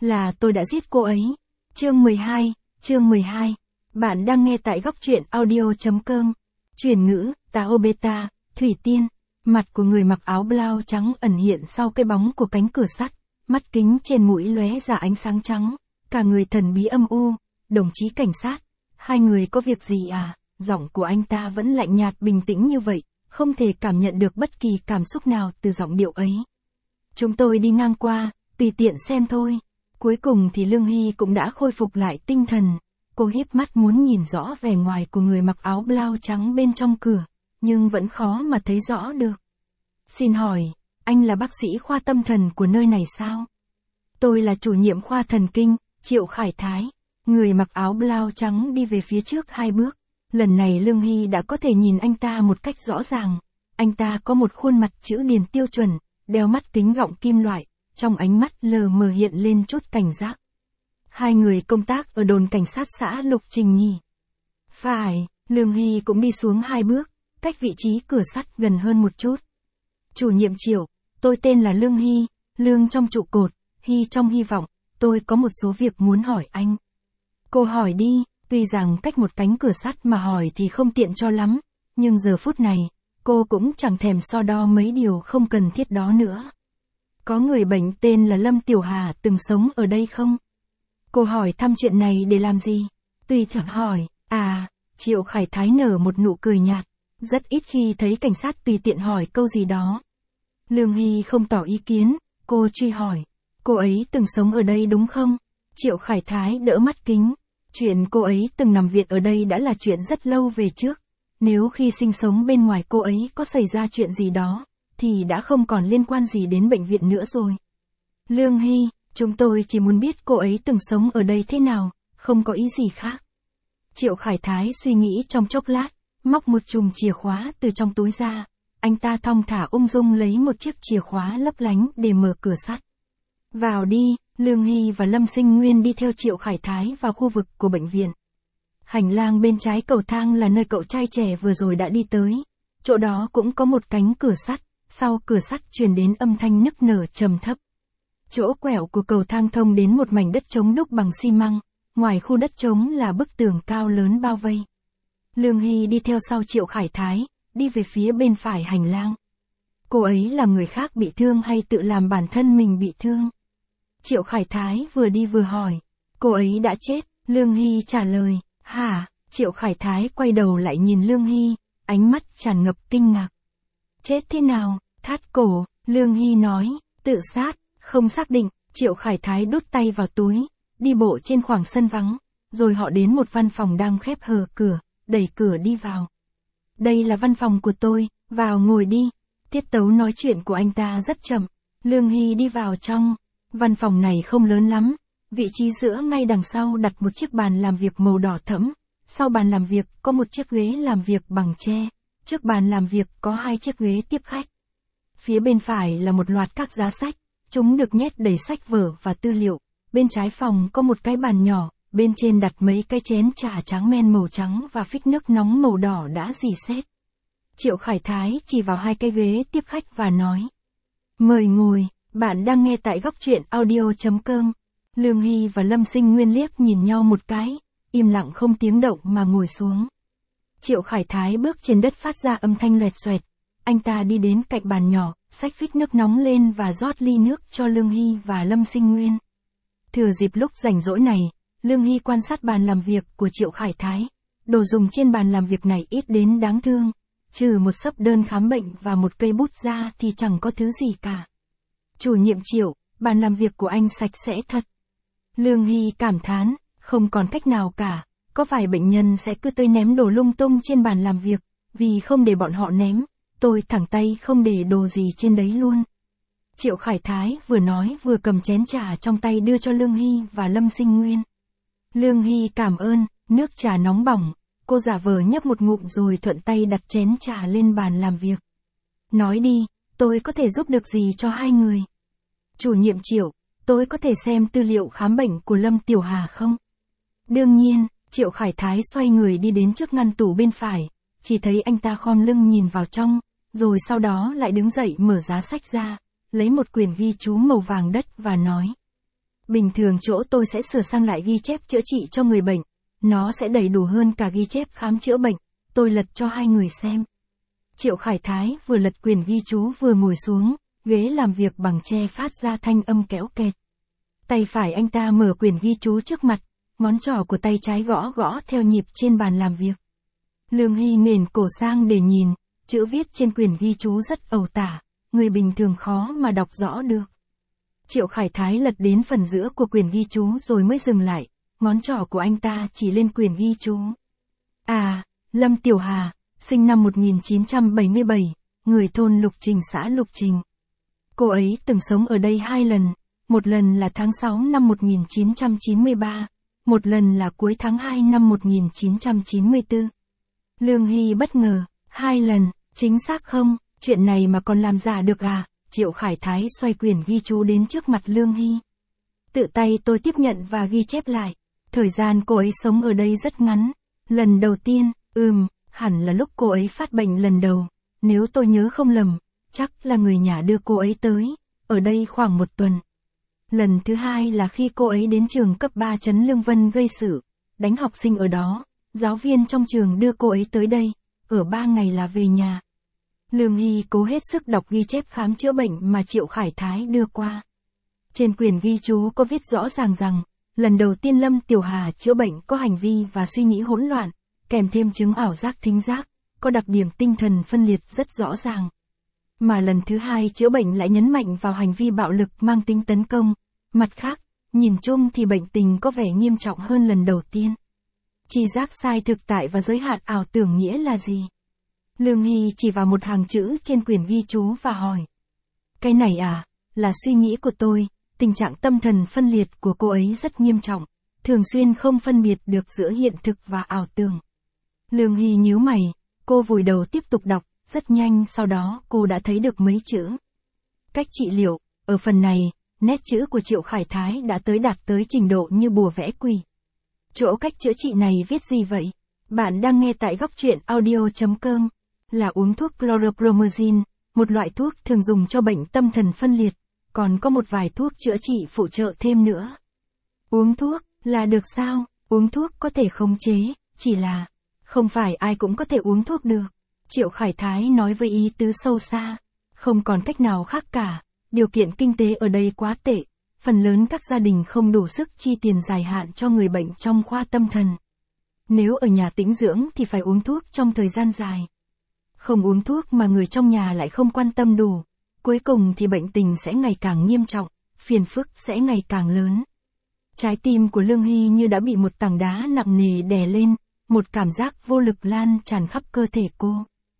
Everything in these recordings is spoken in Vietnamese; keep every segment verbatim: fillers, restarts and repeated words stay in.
là tôi đã giết cô ấy. Chương mười hai, chương mười hai. Bạn đang nghe tại góc truyện audio.com. Chuyển ngữ, Tao Beta, Thủy Tiên. Mặt của người mặc áo blau trắng ẩn hiện sau cái bóng của cánh cửa sắt, mắt kính trên mũi lóe ra ánh sáng trắng, cả người thần bí âm u. Đồng chí cảnh sát, hai người có việc gì à? Giọng của anh ta vẫn lạnh nhạt bình tĩnh như vậy, không thể cảm nhận được bất kỳ cảm xúc nào từ giọng điệu ấy. Chúng tôi đi ngang qua, tùy tiện xem thôi. Cuối cùng thì Lương Hy cũng đã khôi phục lại tinh thần. Cô híp mắt muốn nhìn rõ vẻ ngoài của người mặc áo blau trắng bên trong cửa, nhưng vẫn khó mà thấy rõ được. Xin hỏi, anh là bác sĩ khoa tâm thần của nơi này sao? Tôi là chủ nhiệm khoa thần kinh, Triệu Khải Thái. Người mặc áo blau trắng đi về phía trước hai bước. Lần này Lương Hy đã có thể nhìn anh ta một cách rõ ràng. Anh ta có một khuôn mặt chữ điền tiêu chuẩn, đeo mắt kính gọng kim loại, trong ánh mắt lờ mờ hiện lên chút cảnh giác. Hai người công tác ở đồn cảnh sát xã Lục Trình nhỉ? Phải, Lương Hy cũng đi xuống hai bước, cách vị trí cửa sắt gần hơn một chút. Chủ nhiệm Triệu, tôi tên là Lương Hy, Lương trong trụ cột, Hy trong hy vọng, tôi có một số việc muốn hỏi anh. Cô hỏi đi, tuy rằng cách một cánh cửa sắt mà hỏi thì không tiện cho lắm, nhưng giờ phút này, cô cũng chẳng thèm so đo mấy điều không cần thiết đó nữa. Có người bệnh tên là Lâm Tiểu Hà từng sống ở đây không? Cô hỏi thăm chuyện này để làm gì? Tùy tiện hỏi, à, Triệu Khải Thái nở một nụ cười nhạt, rất ít khi thấy cảnh sát tùy tiện hỏi câu gì đó. Lương Hy không tỏ ý kiến, cô truy hỏi, cô ấy từng sống ở đây đúng không? Triệu Khải Thái đỡ mắt kính, chuyện cô ấy từng nằm viện ở đây đã là chuyện rất lâu về trước. Nếu khi sinh sống bên ngoài cô ấy có xảy ra chuyện gì đó, thì đã không còn liên quan gì đến bệnh viện nữa rồi. Lương Hy, chúng tôi chỉ muốn biết cô ấy từng sống ở đây thế nào, không có ý gì khác. Triệu Khải Thái suy nghĩ trong chốc lát, móc một chùm chìa khóa từ trong túi ra. Anh ta thong thả ung dung lấy một chiếc chìa khóa lấp lánh để mở cửa sắt. Vào đi, Lương Hy và Lâm Sinh Nguyên đi theo Triệu Khải Thái vào khu vực của bệnh viện. Hành lang bên trái cầu thang là nơi cậu trai trẻ vừa rồi đã đi tới. Chỗ đó cũng có một cánh cửa sắt, sau cửa sắt truyền đến âm thanh nức nở trầm thấp. Chỗ quẹo của cầu thang thông đến một mảnh đất trống đúc bằng xi măng, ngoài khu đất trống là bức tường cao lớn bao vây. Lương Hy đi theo sau Triệu Khải Thái, đi về phía bên phải hành lang. Cô ấy làm người khác bị thương hay tự làm bản thân mình bị thương? Triệu Khải Thái vừa đi vừa hỏi. Cô ấy đã chết, Lương Hy trả lời. Hả? Triệu Khải Thái quay đầu lại nhìn Lương Hy, ánh mắt tràn ngập kinh ngạc. Chết thế nào? Thắt cổ, Lương Hy nói. Tự sát, không xác định. Triệu Khải Thái đút tay vào túi, đi bộ trên khoảng sân vắng, rồi họ đến một văn phòng đang khép hờ cửa, đẩy cửa đi vào. Đây là văn phòng của tôi, vào ngồi đi. Tiết tấu nói chuyện của anh ta rất chậm. Lương Hy đi vào trong. Văn phòng này không lớn lắm. Vị trí giữa ngay đằng sau đặt một chiếc bàn làm việc màu đỏ thẫm. Sau bàn làm việc có một chiếc ghế làm việc bằng tre. Trước bàn làm việc có hai chiếc ghế tiếp khách. Phía bên phải là một loạt các giá sách. Chúng được nhét đầy sách vở và tư liệu. Bên trái phòng có một cái bàn nhỏ. Bên trên đặt mấy cái chén trà tráng men màu trắng và phích nước nóng màu đỏ đã rỉ sét. Triệu Khải Thái chỉ vào hai cái ghế tiếp khách và nói. Mời ngồi, bạn đang nghe tại góc truyện audio.com. Lương Hy và Lâm Sinh Nguyên liếc nhìn nhau một cái, im lặng không tiếng động mà ngồi xuống. Triệu Khải Thái bước trên đất phát ra âm thanh loẹt xoẹt. Anh ta đi đến cạnh bàn nhỏ, xách phích nước nóng lên và rót ly nước cho Lương Hy và Lâm Sinh Nguyên. Thừa dịp lúc rảnh rỗi này, Lương Hy quan sát bàn làm việc của Triệu Khải Thái. Đồ dùng trên bàn làm việc này ít đến đáng thương. Trừ một xấp đơn khám bệnh và một cây bút ra thì chẳng có thứ gì cả. Chủ nhiệm Triệu, bàn làm việc của anh sạch sẽ thật. Lương Hy cảm thán, không còn cách nào cả. Có phải bệnh nhân sẽ cứ tới ném đồ lung tung trên bàn làm việc, vì không để bọn họ ném, tôi thẳng tay không để đồ gì trên đấy luôn. Triệu Khải Thái vừa nói vừa cầm chén trà trong tay đưa cho Lương Hy và Lâm Sinh Nguyên. Lương Hy cảm ơn, nước trà nóng bỏng. Cô giả vờ nhấp một ngụm rồi thuận tay đặt chén trà lên bàn làm việc. Nói đi, tôi có thể giúp được gì cho hai người? Chủ nhiệm Triệu, tôi có thể xem tư liệu khám bệnh của Lâm Tiểu Hà không? Đương nhiên, Triệu Khải Thái xoay người đi đến trước ngăn tủ bên phải, chỉ thấy anh ta khom lưng nhìn vào trong, rồi sau đó lại đứng dậy mở giá sách ra, lấy một quyển ghi chú màu vàng đất và nói. Bình thường chỗ tôi sẽ sửa sang lại ghi chép chữa trị cho người bệnh. Nó sẽ đầy đủ hơn cả ghi chép khám chữa bệnh. Tôi lật cho hai người xem. Triệu Khải Thái vừa lật quyển ghi chú vừa ngồi xuống, ghế làm việc bằng tre phát ra thanh âm kéo kẹt. Tay phải anh ta mở quyển ghi chú trước mặt, ngón trỏ của tay trái gõ gõ theo nhịp trên bàn làm việc. Lương Hy nền cổ sang để nhìn, chữ viết trên quyển ghi chú rất ẩu tả, người bình thường khó mà đọc rõ được. Triệu Khải Thái lật đến phần giữa của quyển ghi chú rồi mới dừng lại, ngón trỏ của anh ta chỉ lên quyển ghi chú. À, Lâm Tiểu Hà, sinh năm một nghìn chín trăm bảy mươi bảy, người thôn Lục Trình xã Lục Trình. Cô ấy từng sống ở đây hai lần, một lần là tháng sáu năm một nghìn chín trăm chín mươi ba, một lần là cuối tháng hai năm một nghìn chín trăm chín mươi tư. Lương Hy bất ngờ, hai lần, chính xác không, chuyện này mà còn làm giả được à? Triệu Khải Thái xoay quyển ghi chú đến trước mặt Lương Hy. Tự tay tôi tiếp nhận và ghi chép lại. Thời gian cô ấy sống ở đây rất ngắn. Lần đầu tiên, ừm, hẳn là lúc cô ấy phát bệnh lần đầu. Nếu tôi nhớ không lầm, chắc là người nhà đưa cô ấy tới, ở đây khoảng một tuần. Lần thứ hai là khi cô ấy đến trường cấp ba Trấn Lương Vân gây sự, đánh học sinh ở đó. Giáo viên trong trường đưa cô ấy tới đây, ở ba ngày là về nhà. Lương Hy cố hết sức đọc ghi chép khám chữa bệnh mà Triệu Khải Thái đưa qua. Trên quyển ghi chú có viết rõ ràng rằng, lần đầu tiên Lâm Tiểu Hà chữa bệnh có hành vi và suy nghĩ hỗn loạn, kèm thêm chứng ảo giác thính giác, có đặc điểm tinh thần phân liệt rất rõ ràng. Mà lần thứ hai chữa bệnh lại nhấn mạnh vào hành vi bạo lực mang tính tấn công. Mặt khác, nhìn chung thì bệnh tình có vẻ nghiêm trọng hơn lần đầu tiên. Tri giác sai thực tại và giới hạn ảo tưởng nghĩa là gì? Lương Hy chỉ vào một hàng chữ trên quyển ghi chú và hỏi. Cái này à, là suy nghĩ của tôi, tình trạng tâm thần phân liệt của cô ấy rất nghiêm trọng, thường xuyên không phân biệt được giữa hiện thực và ảo tưởng. Lương Hy nhíu mày, cô vùi đầu tiếp tục đọc, rất nhanh sau đó cô đã thấy được mấy chữ. Cách trị liệu, ở phần này, nét chữ của Triệu Khải Thái đã tới đạt tới trình độ như bùa vẽ quỷ. Chỗ cách chữa trị này viết gì vậy? Bạn đang nghe tại góc truyện audio chấm com. Là uống thuốc chlorpromazine, một loại thuốc thường dùng cho bệnh tâm thần phân liệt, còn có một vài thuốc chữa trị phụ trợ thêm nữa. Uống thuốc, là được sao? Uống thuốc có thể khống chế, chỉ là, không phải ai cũng có thể uống thuốc được. Triệu Khải Thái nói với ý tứ sâu xa, không còn cách nào khác cả, điều kiện kinh tế ở đây quá tệ, phần lớn các gia đình không đủ sức chi tiền dài hạn cho người bệnh trong khoa tâm thần. Nếu ở nhà tĩnh dưỡng thì phải uống thuốc trong thời gian dài. Không uống thuốc mà người trong nhà lại không quan tâm đủ, cuối cùng thì bệnh tình sẽ ngày càng nghiêm trọng, phiền phức sẽ ngày càng lớn. Trái tim của Lương Hy như đã bị một tảng đá nặng nề đè lên, một cảm giác vô lực lan tràn khắp cơ thể cô.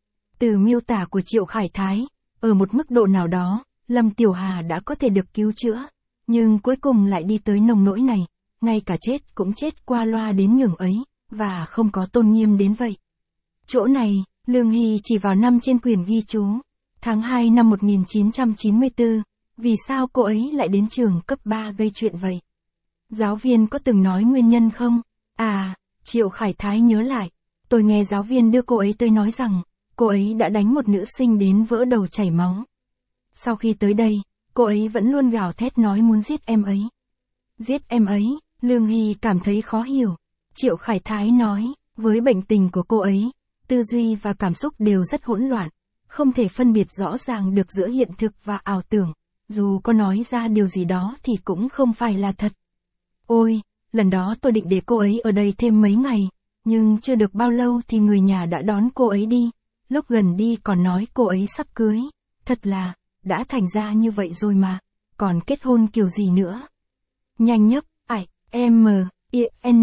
Từ miêu tả của Triệu Khải Thái, ở một mức độ nào đó, Lâm Tiểu Hà đã có thể được cứu chữa, nhưng cuối cùng lại đi tới nông nỗi này, ngay cả chết cũng chết qua loa đến nhường ấy, và không có tôn nghiêm đến vậy. Chỗ này, Lương Hy chỉ vào năm trên quyển ghi chú. Tháng hai năm một nghìn chín trăm chín mươi tư, vì sao cô ấy lại đến trường cấp ba gây chuyện vậy? Giáo viên có từng nói nguyên nhân không? À, Triệu Khải Thái nhớ lại. Tôi nghe giáo viên đưa cô ấy tới nói rằng, cô ấy đã đánh một nữ sinh đến vỡ đầu chảy máu. Sau khi tới đây, cô ấy vẫn luôn gào thét nói muốn giết em ấy. Giết em ấy, Lương Hy cảm thấy khó hiểu. Triệu Khải Thái nói, với bệnh tình của cô ấy, tư duy và cảm xúc đều rất hỗn loạn, không thể phân biệt rõ ràng được giữa hiện thực và ảo tưởng, dù có nói ra điều gì đó thì cũng không phải là thật. Ôi, lần đó tôi định để cô ấy ở đây thêm mấy ngày, nhưng chưa được bao lâu thì người nhà đã đón cô ấy đi, lúc gần đi còn nói cô ấy sắp cưới, thật là, đã thành ra như vậy rồi mà, còn kết hôn kiểu gì nữa. Nhanh nhấp, ải, M, I, N,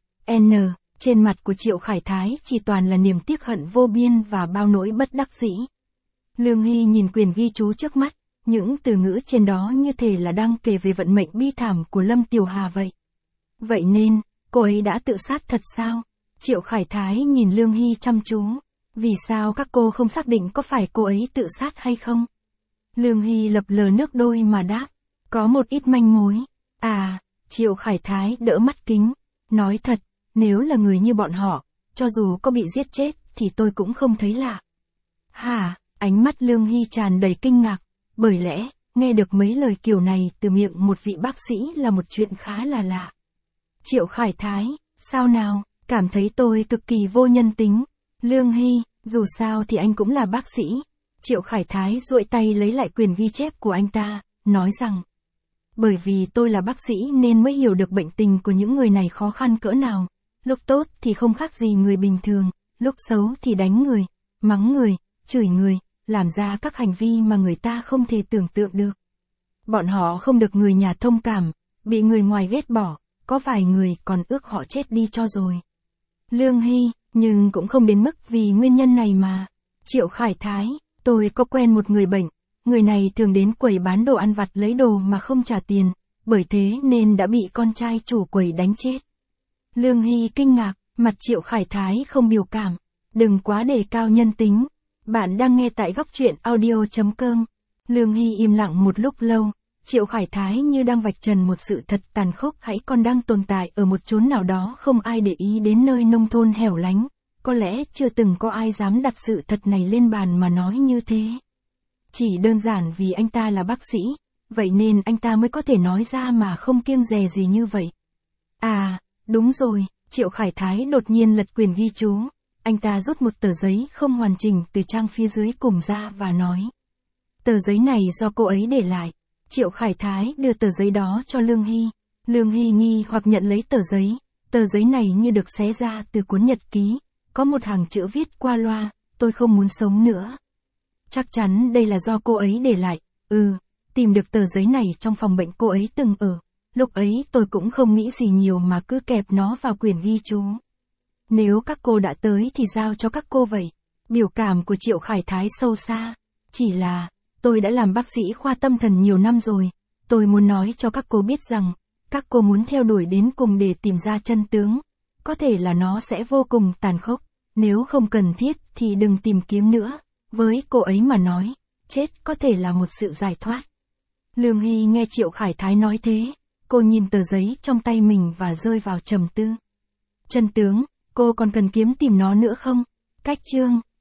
N. Trên mặt của Triệu Khải Thái chỉ toàn là niềm tiếc hận vô biên và bao nỗi bất đắc dĩ. Lương Hy nhìn quyển ghi chú trước mắt, những từ ngữ trên đó như thể là đang kể về vận mệnh bi thảm của Lâm Tiểu Hà vậy. Vậy nên, cô ấy đã tự sát thật sao? Triệu Khải Thái nhìn Lương Hy chăm chú. Vì sao các cô không xác định có phải cô ấy tự sát hay không? Lương Hy lập lờ nước đôi mà đáp. Có một ít manh mối. À, Triệu Khải Thái đỡ mắt kính. Nói thật, nếu là người như bọn họ, cho dù có bị giết chết, thì tôi cũng không thấy lạ. Hả? Ánh mắt Lương Hy tràn đầy kinh ngạc. Bởi lẽ, nghe được mấy lời kiểu này từ miệng một vị bác sĩ là một chuyện khá là lạ. Triệu Khải Thái, sao nào, cảm thấy tôi cực kỳ vô nhân tính. Lương Hy, dù sao thì anh cũng là bác sĩ. Triệu Khải Thái duỗi tay lấy lại quyền ghi chép của anh ta, nói rằng, bởi vì tôi là bác sĩ nên mới hiểu được bệnh tình của những người này khó khăn cỡ nào. Lúc tốt thì không khác gì người bình thường, lúc xấu thì đánh người, mắng người, chửi người, làm ra các hành vi mà người ta không thể tưởng tượng được. Bọn họ không được người nhà thông cảm, bị người ngoài ghét bỏ, có vài người còn ước họ chết đi cho rồi. Lương Hy, nhưng cũng không đến mức vì nguyên nhân này mà. Triệu Khải Thái, tôi có quen một người bệnh, người này thường đến quầy bán đồ ăn vặt lấy đồ mà không trả tiền, bởi thế nên đã bị con trai chủ quầy đánh chết. Lương Hy kinh ngạc, mặt Triệu Khải Thái không biểu cảm, đừng quá đề cao nhân tính. Bạn đang nghe tại góc truyện audio chấm com. Lương Hy im lặng một lúc lâu, Triệu Khải Thái như đang vạch trần một sự thật tàn khốc hãy còn đang tồn tại ở một chốn nào đó không ai để ý đến nơi nông thôn hẻo lánh. Có lẽ chưa từng có ai dám đặt sự thật này lên bàn mà nói như thế. Chỉ đơn giản vì anh ta là bác sĩ, vậy nên anh ta mới có thể nói ra mà không kiêng dè gì như vậy. À, đúng rồi, Triệu Khải Thái đột nhiên lật quyển ghi chú. Anh ta rút một tờ giấy không hoàn chỉnh từ trang phía dưới cùng ra và nói. Tờ giấy này do cô ấy để lại. Triệu Khải Thái đưa tờ giấy đó cho Lương Hy. Lương Hy nghi hoặc nhận lấy tờ giấy. Tờ giấy này như được xé ra từ cuốn nhật ký. Có một hàng chữ viết qua loa, tôi không muốn sống nữa. Chắc chắn đây là do cô ấy để lại. Ừ, tìm được tờ giấy này trong phòng bệnh cô ấy từng ở. Lúc ấy tôi cũng không nghĩ gì nhiều mà cứ kẹp nó vào quyển ghi chú. Nếu các cô đã tới thì giao cho các cô vậy. Biểu cảm của Triệu Khải Thái sâu xa. Chỉ là, tôi đã làm bác sĩ khoa tâm thần nhiều năm rồi. Tôi muốn nói cho các cô biết rằng, các cô muốn theo đuổi đến cùng để tìm ra chân tướng. Có thể là nó sẽ vô cùng tàn khốc. Nếu không cần thiết thì đừng tìm kiếm nữa. Với cô ấy mà nói, chết có thể là một sự giải thoát. Lương Hy nghe Triệu Khải Thái nói thế. Cô nhìn tờ giấy trong tay mình và rơi vào trầm tư. Chân tướng, cô còn cần kiếm tìm nó nữa không? Cách chương